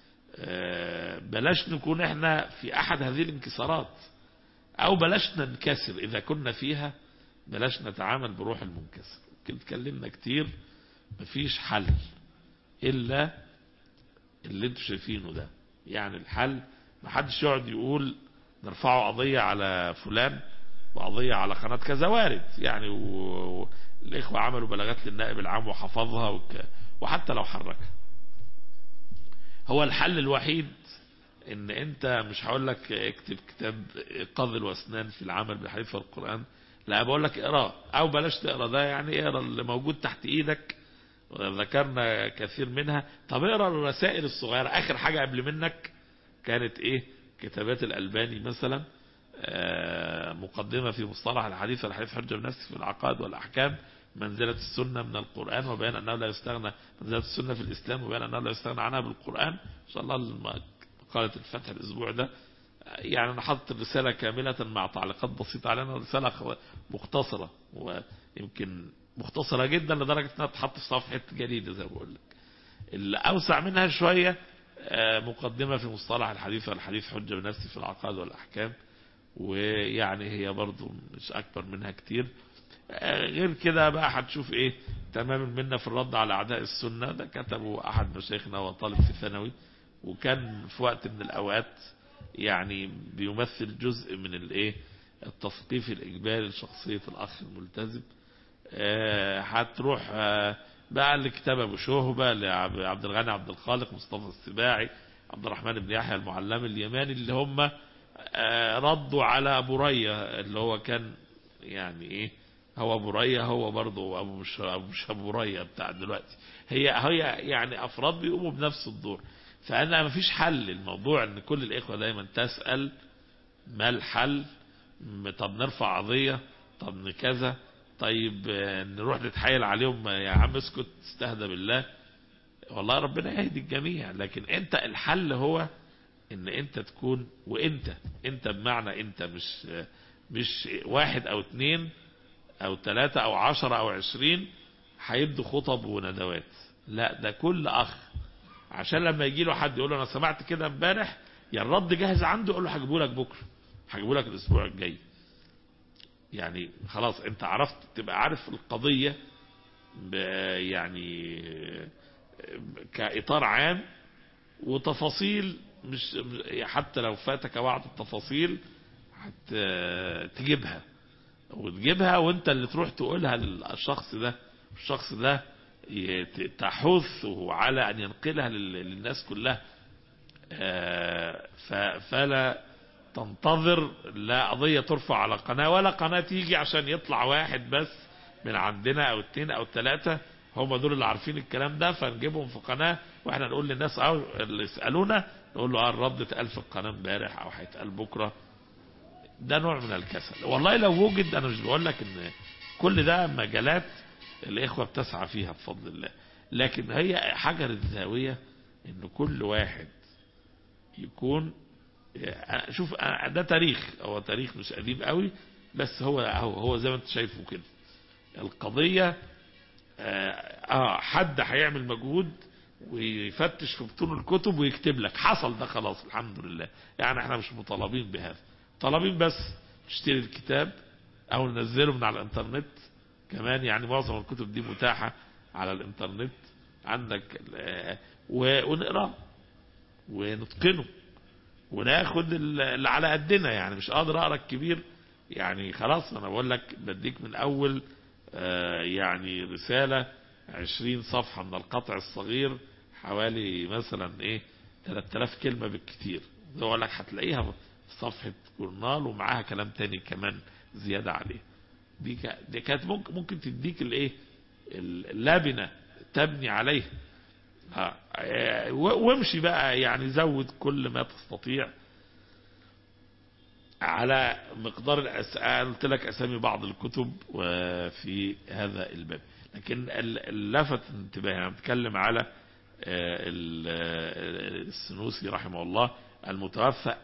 بلاش نكون احنا في أحد هذه الانكسارات، أو بلاش ننكسر إذا كنا فيها، بلاش نتعامل بروح المنكسر. اتكلمنا كتير، مفيش حل إلا اللي انتوا شايفينه ده. يعني الحل محدش يقعد يقول نرفعوا قضية على فلان وقضية على قناة كذا، وارد يعني، والإخوة عملوا بلاغات للنائب العام وحفظها وحتى لو حركها. هو الحل الوحيد ان انت مش هقول لك اكتب كتاب إيقاظ الوسنان في العمل بالحديث والقرآن، لا، بقول لك اقراه، او بلاش تقرا ده، يعني اقرا اللي موجود تحت ايدك، وذكرنا كثير منها. طب اقرا الرسائل الصغيرة، اخر حاجة قبل منك كانت ايه؟ كتابات الألباني مثلا، مقدمة في مصطلح الحديث والحديث حجة بنفسه في العقائد والأحكام، منزلة السنة من القرآن وبيان أنه لا يستغنى، منزلة السنة في الإسلام وبيان أنه لا يستغنى عنها بالقرآن. إن شاء الله قالة الفتح الأسبوع ده، يعني أنا حطت الرسالة كاملة مع تعليقات بسيطة علينا، رسالة مختصرة، ويمكن مختصرة جدا لدرجة انها تحط في صفحة جديدة زي ما بقول لك. اللي اوسع منها شوية مقدمة في مصطلح الحديث، والحديث حجة بنفسه في العقائد والأحكام، ويعني هي برضو مش أكبر منها كتير. غير كده بقى هتشوف ايه تمام منا في الرد على أعداء السنة، ده كتبه أحد مشايخنا وطالب في ثانوي، وكان في وقت من الأوقات يعني بيمثل جزء من الايه التثقيف الإجباري لشخصية الأخ الملتزم. هتروح بقى لكتاب ابو شهبة لعبد الغني عبد الخالق، مصطفى السباعي، عبد الرحمن بن يحيى المعلم اليماني، اللي هم ردوا على ابو رية اللي هو كان يعني ايه، هو ابو رية هو برضه مش ابو رية بتاع دلوقتي، هي يعني افراد بيقوموا بنفس الدور. فانا مفيش حل الموضوع، ان كل الاخوة دايما تسأل ما الحل، طب نرفع قضية، طب كذا، طيب نروح نتحايل عليهم يا عم اسكت استهدى بالله. والله ربنا يهدي الجميع، لكن انت الحل هو ان انت تكون، وانت بمعنى انت مش 1 أو 2 أو 3 أو 10 أو 20 هيبدوا خطب وندوات، لا ده كل اخ عشان لما يجي له حد يقول له انا سمعت كده امبارح، يا الرد جاهز عنده، يقول له هجيبه لك بكره، هجيبه لك الاسبوع الجاي. يعني خلاص انت عرفت، تبقى عارف القضية يعني كإطار عام، وتفاصيل مش حتى لو فاتك بعض التفاصيل تجيبها وانت اللي تروح تقولها للشخص ده، الشخص ده تحثه على ان ينقلها للناس كلها. فلا تنتظر لا قضية ترفع على قناة، ولا قناة تيجي عشان يطلع واحد بس من عندنا او 2 أو 3 هم دول اللي عارفين الكلام ده، فنجيبهم في قناة واحنا نقول للناس اللي يسألونا نقول له الرد اتقال في القناة امبارح او هيتقال بكرة. ده نوع من الكسل. والله لو وجد، انا مش بقول لك ان كل ده مجالات الاخوة بتسعى فيها بفضل الله، لكن هي حجر الزاوية ان كل واحد يكون، شوف ده تاريخ، هو تاريخ مش قديم قوي، بس هو زي ما انت شايفه كده. القضية حد هيعمل مجهود ويفتش في بطون الكتب ويكتب لك حصل ده، خلاص الحمد لله. يعني احنا مش مطالبين بهذا، طالبين بس نشتري الكتاب او ننزله من على الانترنت كمان. يعني معظم الكتب دي متاحة على الانترنت عندك، ونقراه ونتقنه وناخد اللي على قدنا. يعني مش قادر اقرا الكبير، يعني خلاص انا بقول لك بديك من اول يعني رسالة 20 صفحة من القطع الصغير، حوالي مثلا 3000 كلمة بالكتير، بقول لك هتلاقيها في صفحة جورنال ومعاها كلام تاني كمان زيادة عليه. دي كانت ممكن تديك اللبنة تبني عليها. وامشي بقى، يعني زود كل ما تستطيع على مقدار قلت لك اسامي بعض الكتب وفي هذا الباب. لكن اللفت انتباهي انا بتكلم على السنوسي رحمه الله المتوفى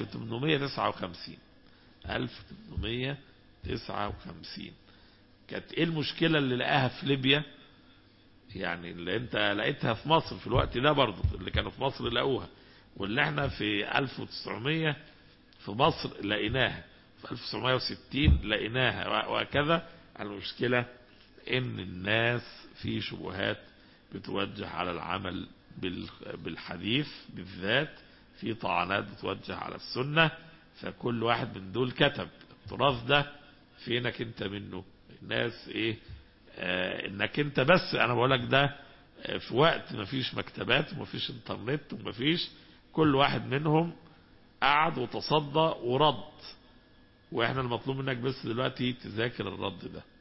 1859. كانت ايه المشكلة اللي لقاها في ليبيا؟ يعني اللي انت لقيتها في مصر في الوقت ده برضه، اللي كانوا في مصر لقوها، واللي احنا في 1900 في مصر لقيناها، في 1960 لقيناها، وهكذا. المشكلة ان الناس في شبهات بتوجه على العمل بالحديث بالذات، في طعنات بتوجه على السنة. فكل واحد من دول كتب التراث ده فينك انت منه؟ الناس انك انت بس، انا بقولك ده في وقت مفيش مكتبات ومفيش انترنت ومفيش، كل واحد منهم قعد وتصدى ورد، واحنا المطلوب منك بس دلوقتي تذاكر الرد ده.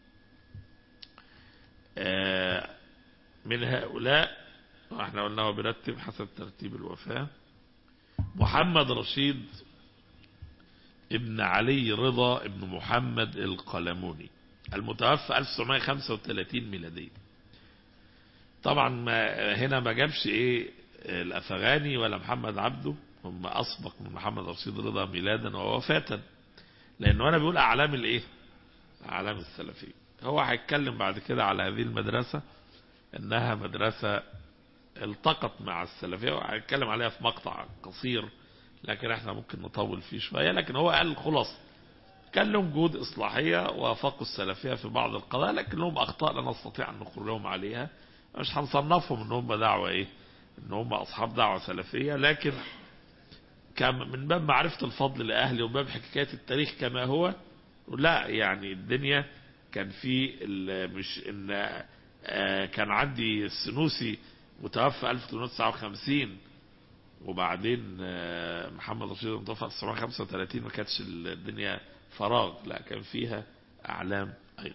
من هؤلاء احنا قلنا هو بيرتب حسب ترتيب الوفاة: محمد رشيد ابن علي رضا ابن محمد القلموني، المتوفى 1935 ميلادية. طبعا هنا ما جابش الأفغاني ولا محمد عبده، هم أسبق من محمد رشيد رضا ميلادا ووفاة، لأنه أنا بيقول أعلام أعلام السلفية. هو هيتكلم بعد كده على هذه المدرسة انها مدرسة التقط مع السلفية، وهيتكلم عليها في مقطع قصير لكن احنا ممكن نطول فيه شوية. لكن هو قال الخلاصة كان لهم جهود إصلاحية وافقوا السلفية في بعض القضايا، لكن لهم أخطاء لا نستطيع أن نقول لهم عليها. مش هنصنفهم ان هم دعوة ايه، ان هم أصحاب دعوة سلفية، لكن من باب معرفة الفضل لأهلي وباب حكاية التاريخ كما هو. لا يعني الدنيا كان في مش ان كان عندي السنوسي متوفى 1859 وبعدين محمد رشيد متوفى 1935، ما كانتش الدنيا فراغ، لا كان فيها أعلام أيضا.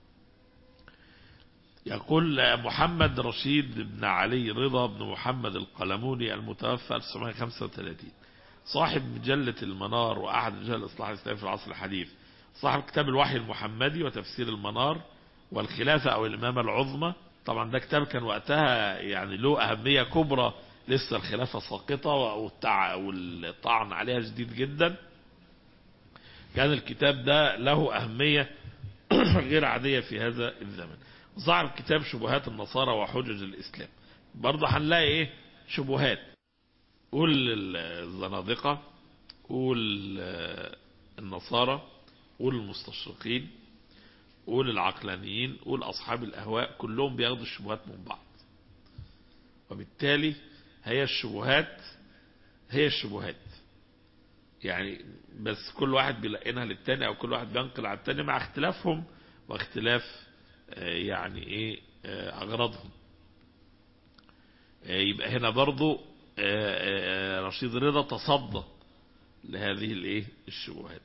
يقول محمد رشيد بن علي رضا بن محمد القلموني المتوفى 1935 صاحب مجلة المنار وأحد رجال الإصلاح الإسلامي في العصر الحديث، صاحب كتاب الوحي المحمدي وتفسير المنار والخلافة أو الإمامة العظمى. طبعا ده كتاب كان وقتها يعني له أهمية كبرى، لسه الخلافة ساقطة والطعن عليها جديد جدا. كان الكتاب ده له أهمية غير عادية في هذا الزمن. صاحب كتاب شبهات النصارى وحجج الإسلام، برضه هنلاقي ايه شبهات، قول الزنادقة، قول النصارى، قول المستشرقين، قول العقلانيين، قول أصحاب الأهواء، كلهم بياخدوا الشبهات من بعض. وبالتالي هي الشبهات يعني، بس كل واحد بيلقنها للتاني او كل واحد بينقل على التاني مع اختلافهم واختلاف يعني ايه اغراضهم. يبقى هنا برضو رشيد رضا تصدى لهذه الايه الشبهات.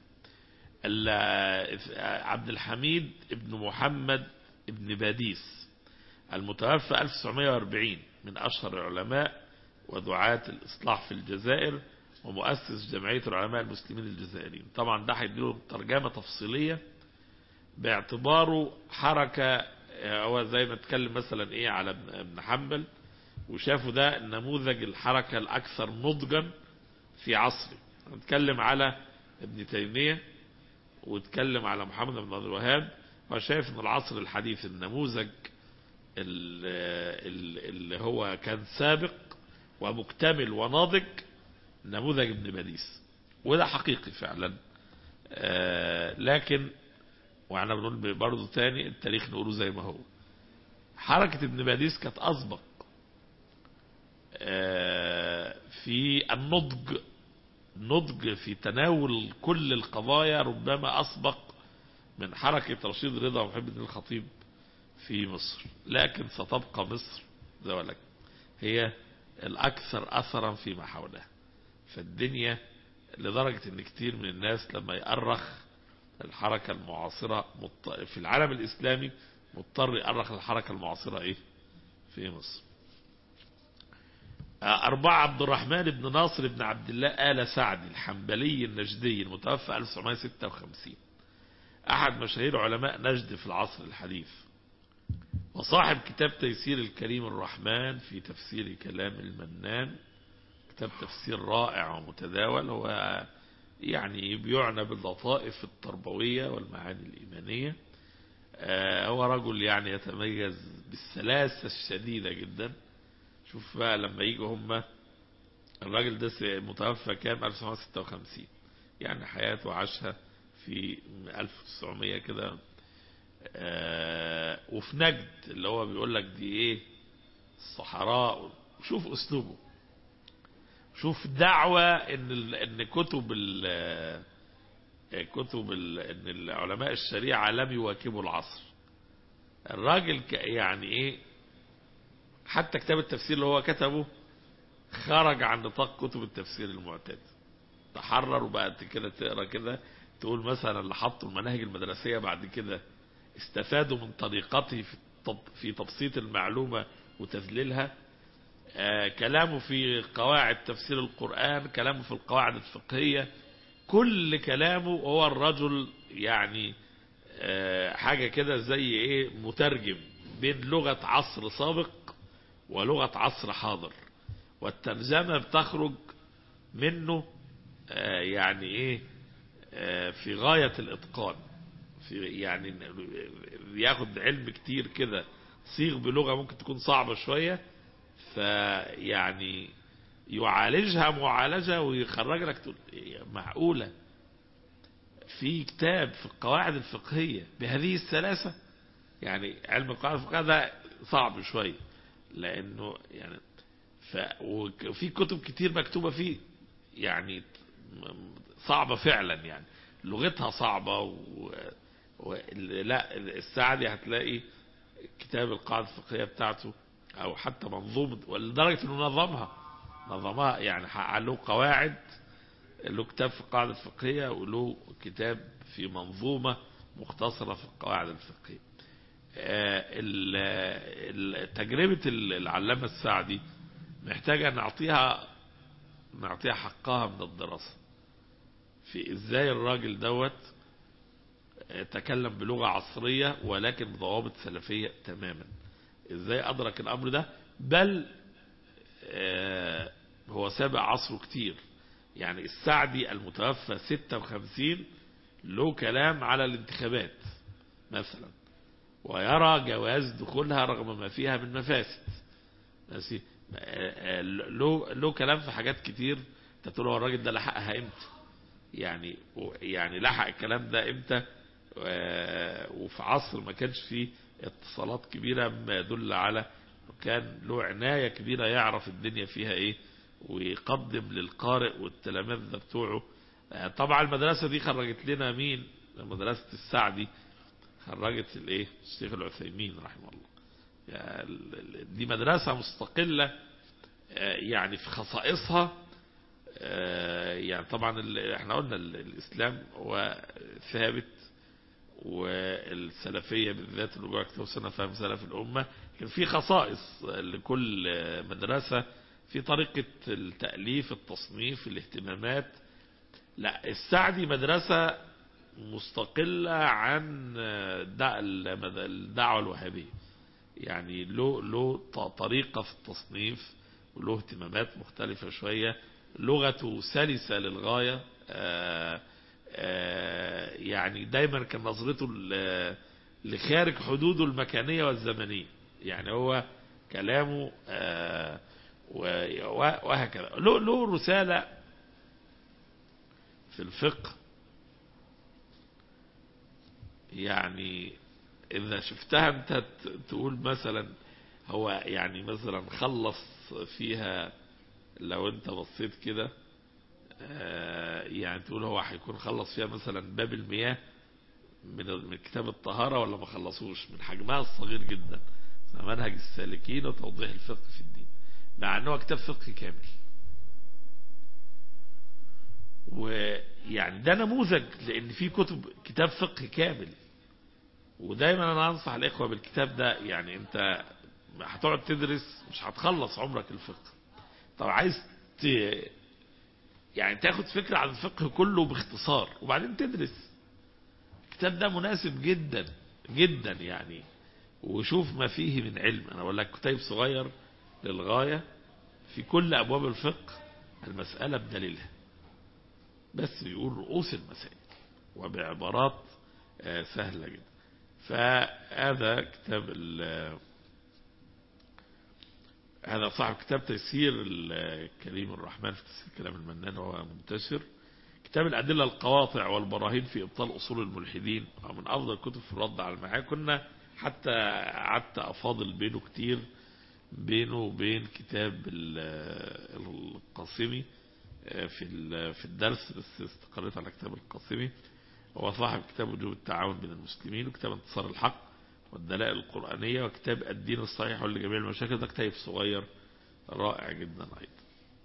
عبد الحميد ابن محمد ابن باديس المتوفى 1940 من اشهر العلماء ودعاة الاصلاح في الجزائر ومؤسس جمعية العلماء المسلمين الجزائريين. طبعا ده هيديله ترجمة تفصيلية باعتباره حركة، هو زي ما اتكلم مثلا ايه على ابن حنبل وشافوا ده نموذج الحركة الاكثر نضجا في عصره. نتكلم على ابن تيمية واتكلم على محمد بن عبد الوهاب، وشايف ان العصر الحديث النموذج اللي هو كان سابق ومكتمل وناضج نموذج ابن باديس، وده حقيقي فعلا. لكن واحنا بنقول برضه تاني التاريخ نقوله زي ما هو. حركة ابن باديس كانت أسبق في النضج في تناول كل القضايا، ربما أسبق من حركة رشيد رضا ومحب الدين الخطيب في مصر. لكن ستبقى مصر ذلك هي الأكثر أثرا فيما حولها. فالدنيا لدرجة ان كتير من الناس لما يأرخ الحركة المعاصرة في العالم الإسلامي مضطر يأرخ الحركة المعاصرة ايه في مصر. 4 عبد الرحمن بن ناصر بن عبد الله آل سعدي الحنبلي النجدي المتوفى 1956، أحد مشاهير علماء نجد في العصر الحديث، وصاحب كتاب تيسير الكريم الرحمن في تفسير كلام المنان، كتاب تفسير رائع ومتداول. هو يعني بيعنى باللطائف التربوية والمعاني الإيمانية. هو رجل يعني يتميز بالسلاسة الشديدة جدا. شوف بقى لما يجوا هم، الراجل ده متوفى كام 1956، يعني حياته عاشها في 1900 كده. وفي نجد اللي هو بيقول لك دي ايه الصحراء. شوف اسلوبه، شوف دعوة ان ان العلماء الشريعة لم يواكبوا العصر. الراجل يعني ايه، حتى كتاب التفسير اللي هو كتبه خرج عن نطاق كتب التفسير المعتاد، تحرر. وبقت كده تقرا كده تقول مثلا اللي حطوا المناهج المدرسية بعد كده استفادوا من طريقته في تبسيط المعلومة وتذليلها. كلامه في قواعد تفسير القرآن، كلامه في القواعد الفقهية، كل كلامه هو الرجل يعني حاجة كده زي ايه مترجم بين لغة عصر سابق ولغة عصر حاضر، والترجمة بتخرج منه يعني ايه في غاية الاتقان. يعني ياخد علم كتير كده صيغ بلغة ممكن تكون صعبة شوية، فيعني يعالجها معالجة ويخرج لك تقول معقولة في كتاب في القواعد الفقهية بهذه السلاسة؟ يعني علم القواعد الفقهية ده صعب شوية، لأنه يعني وفي كتب كتير مكتوبة فيه يعني صعبة فعلا، يعني لغتها صعبة لا السعدي هتلاقي كتاب القواعد الفقهية بتاعته أو حتى منظومة، ولدرجة أنه نظمها يعني له قواعد، له كتاب في القواعد الفقهية وله كتاب في منظومة مختصرة في القواعد الفقهية. تجربة العلامة السعدي محتاجة نعطيها حقها من الدراسة، في ازاي الراجل دوت تكلم بلغة عصرية ولكن بضوابط سلفية تماما، ازاي ادرك الامر ده، بل هو سابق عصره كتير. يعني السعدي المتوفى 56 له كلام على الانتخابات مثلا، ويرى جواز دخولها رغم ما فيها من مفاسد. له كلام في حاجات كتير تقول هو الراجل ده لحقها امتى، يعني لحق الكلام ده امتى، وفي عصر ما كانش فيه اتصالات كبيرة، ما يدل على كان له عناية كبيرة يعرف الدنيا فيها ايه ويقدم للقارئ والتلامذة بتوعه. طبعا المدرسة دي خرجت لنا مين؟ مدرسة السعدي خرجت الايه؟ الشيخ العثيمين رحمه الله. دي مدرسة مستقلة يعني في خصائصها. يعني طبعا احنا قلنا الاسلام هو ثابت، والسلفية بالذات الرجوع كتاب السنة فهم سلف الأمة، كان في خصائص لكل مدرسة في طريقة التأليف، التصنيف، الاهتمامات. لا السعدي مدرسة مستقلة عن الدعوة الوهابية، يعني له طريقة في التصنيف وله اهتمامات مختلفة شوية، لغته سلسة للغاية. يعني دايما كان نظرته لخارج حدوده المكانية والزمنية، يعني هو كلامه وهكذا. له رسالة في الفقه، يعني إذا شفتها أنت تقول مثلا هو يعني مثلا خلص فيها، لو أنت بصيت كده يعني تقول هو هيكون خلص فيها مثلا باب المياه من كتاب الطهارة ولا ما خلصوش، من حجمها الصغير جدا، منهج السالكين وتوضيح الفقه في الدين، مع أنه كتاب فقه كامل. ويعني ده نموذج، لأن في كتاب فقه كامل. ودايما أنا أنصح الإخوة بالكتاب ده، يعني أنت هتقعد تدرس مش هتخلص عمرك الفقه. طب عايز يعني تاخد فكرة عن الفقه كله باختصار وبعدين تدرس، الكتاب ده مناسب جدا جدا يعني. وشوف ما فيه من علم، أنا أقول لك كتاب صغير للغاية في كل أبواب الفقه، المسألة بدليلها، بس يقول رؤوس المسائل وبعبارات سهلة جدا. فهذا كتاب هذا صاحب كتاب تيسير الكريم الرحمن في تيسير كلام المنان، وهو منتشر. كتاب الأدلة القواطع والبراهين في إبطال أصول الملحدين، من أفضل الكتب في الرد على المعاني. كنا حتى قعدت أفاضل بينه كتير، بينه وبين كتاب القاسمي في الدرس، بس استقريت على كتاب القاسمي. هو صاحب كتاب وجوب التعاون بين المسلمين، وكتاب انتصار الحق والدلائل القرآنية، وكتاب الدين الصحيح لجميع المشاكل. ده كتاب صغير رائع جدا أيضا.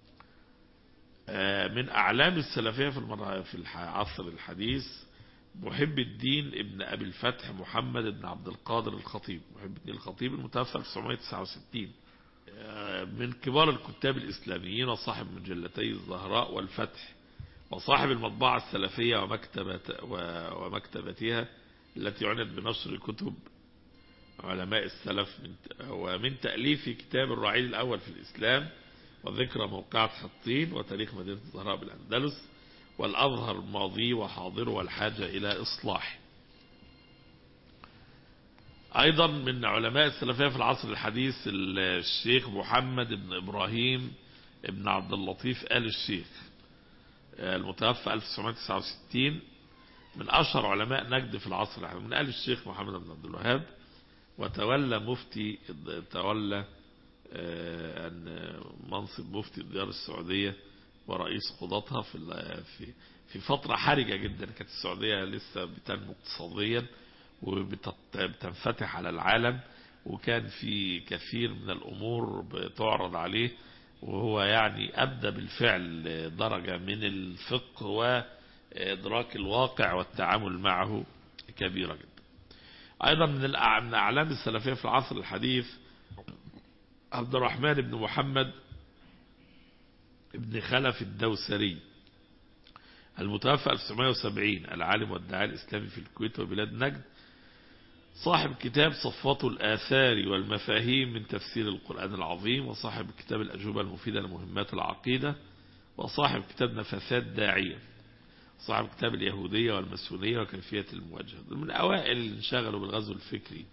من أعلام السلفية في العصر الحديث محب الدين ابن أبي الفتح محمد بن عبد القادر الخطيب، محب الدين الخطيب المتوفى 1969، من كبار الكتاب الإسلاميين، وصاحب مجلتي الزهراء والفتح، وصاحب المطبعة السلفية ومكتبتها التي عنت بنشر كتب علماء السلف، ومن تأليف كتاب الرعيل الأول في الإسلام، وذكرى موقعة حطين، وتاريخ مدينة الزهراء بالأندلس، والأظهر ماضي وحاضر والحاجة إلى إصلاح. أيضا من علماء السلفية في العصر الحديث الشيخ محمد بن إبراهيم ابن عبد اللطيف آل الشيخ، المتوفى 1969، من أشهر علماء نجد في العصر الحديث، من آل الشيخ محمد بن عبد الوهاب. تولى منصب مفتي الديار السعودية ورئيس قضاتها في فترة حرجة جدا. كانت السعودية لسه بتنمو اقتصاديا وبتنفتح على العالم، وكان في كثير من الأمور بتعرض عليه، وهو يعني أبدى بالفعل درجة من الفقه وإدراك الواقع والتعامل معه كبيرة جدا. أيضا من أعلام السلفية في العصر الحديث عبد الرحمن بن محمد بن خلف الدوسري، المتوفى 1970، العالم والداعية الإسلامي في الكويت وبلاد نجد، صاحب كتاب صفوة الآثار والمفاهيم من تفسير القرآن العظيم، وصاحب كتاب الأجوبة المفيدة لمهمات العقيدة، وصاحب كتاب نفثات داعية، صاحب كتاب اليهودية والماسونية وكيفية المواجهة. من أوائل اللي انشغلوا بالغزو الفكري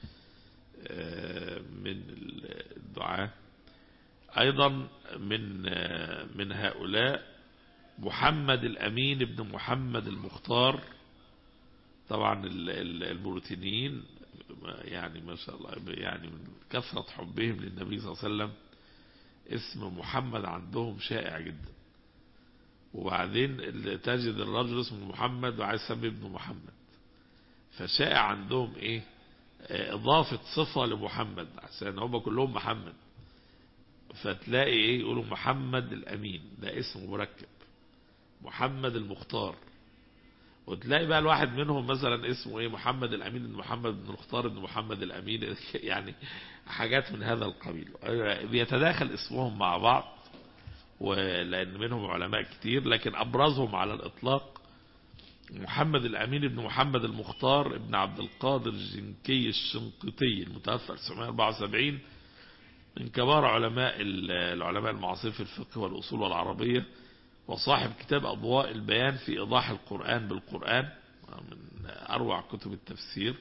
من الدعاة. أيضا من هؤلاء محمد الأمين بن محمد المختار، طبعا الموريتانيين يعني ما شاء الله يعني من كثرة حبهم للنبي صلى الله عليه وسلم اسم محمد عندهم شائع جدا، وبعدين تجد الرجل اسمه محمد وعايز يسمي ابنه محمد، فشائع عندهم ايه اضافة صفة لمحمد عشان هم كلهم محمد، فتلاقي ايه يقولوا محمد الامين، ده اسم مركب، محمد المختار، وتلاقي بقى الواحد منهم مثلا اسمه ايه محمد الامين بن محمد بن المختار بن محمد الامين، يعني حاجات من هذا القبيل بيتداخل اسمهم مع بعض، ولان منهم علماء كتير، لكن ابرزهم على الاطلاق محمد الامين بن محمد المختار ابن عبد القادر الجنكي الشنقيطي، المتوفى 1974، من كبار العلماء المعاصرين في الفقه والأصول والعربية، وصاحب كتاب أضواء البيان في إيضاح القرآن بالقرآن، من أروع كتب التفسير،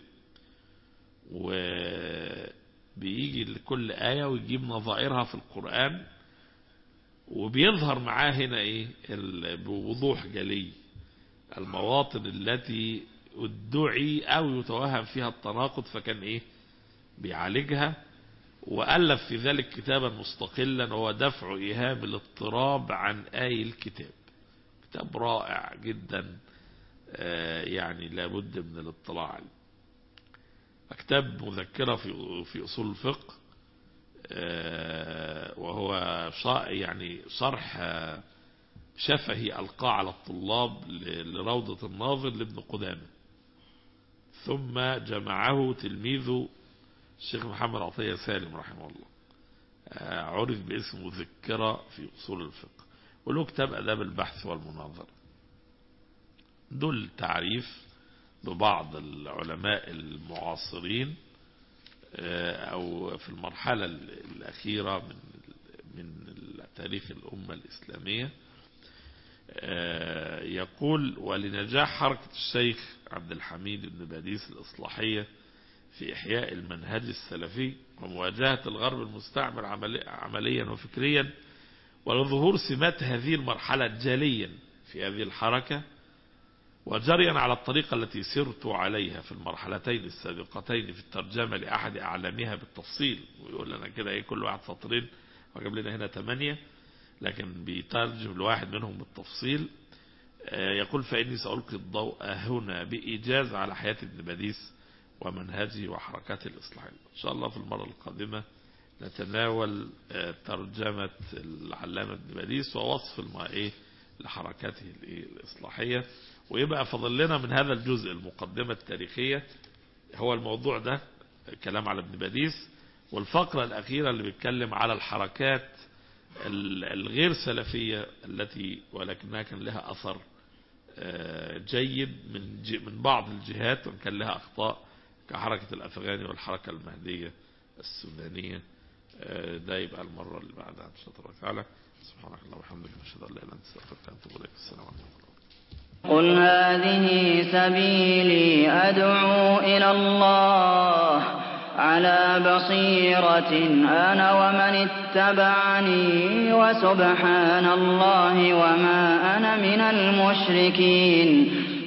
وبيجي لكل آية ويجيب نظائرها في القرآن، وبيظهر معاه هنا إيه بوضوح جلي المواطن التي ادعي أو يتوهم فيها التناقض، فكان إيه بيعالجها، وألف في ذلك كتابا مستقلا هو دفع إيهام الاضطراب عن آي الكتاب. كتاب رائع جدا يعني لابد من الاطلاع عليه. كتاب مذكرة في أصول الفقه، وهو يعني شرح شفهي ألقاه على الطلاب لروضة الناظر لابن قدامة، ثم جمعه تلميذه الشيخ محمد عطية سالم رحمه الله، عرف باسم مذكرة في أصول الفقه، وله كتاب أداب البحث والمناظرة. دول تعريف ببعض العلماء المعاصرين أو في المرحلة الأخيرة من تاريخ الأمة الإسلامية. يقول: ولنجاح حركة الشيخ عبد الحميد بن باديس الإصلاحية في إحياء المنهج السلفي ومواجهة الغرب المستعمر عمليا وفكريا، ولظهور سمات هذه المرحلة جليا في هذه الحركة، وجريا على الطريقة التي سرت عليها في المرحلتين السابقتين في الترجمة لأحد أعلامها بالتفصيل. ويقول لنا كده ايه كل واحد سطرين، وجاب لنا هنا 8، لكن بيترجم لواحد منهم بالتفصيل. يقول: فإني سألقي الضوء هنا بإيجاز على حياة ابن باديس ومنهجه وحركات الإصلاح. إن شاء الله في المرة القادمة نتناول ترجمة العلامة ابن باديس ووصف لحركاته الإصلاحية، ويبقى فضل لنا من هذا الجزء المقدمة التاريخية هو الموضوع ده، كلام على ابن باديس، والفقرة الأخيرة اللي بيتكلم على الحركات الغير سلفية التي ولكنها كان لها أثر جيد من بعض الجهات، وإن كان لها أخطاء كحركة الأفغاني والحركة المهدية السودانية. ده يبقى المرة اللي بعدها إن شاء الله تعالى. سبحانك اللهم وبحمدك، نشهد أن لا إله إلا أنت، نستغفرك ونتوب إليك. السلام عليكم. قل هذه سبيلي أدعو إلى الله عَلَىٰ بَصِيرَةٍ أَنَا وَمَنِ اتَّبَعَنِي وَسُبْحَانَ اللَّهِ وَمَا أَنَا مِنَ الْمُشْرِكِينَ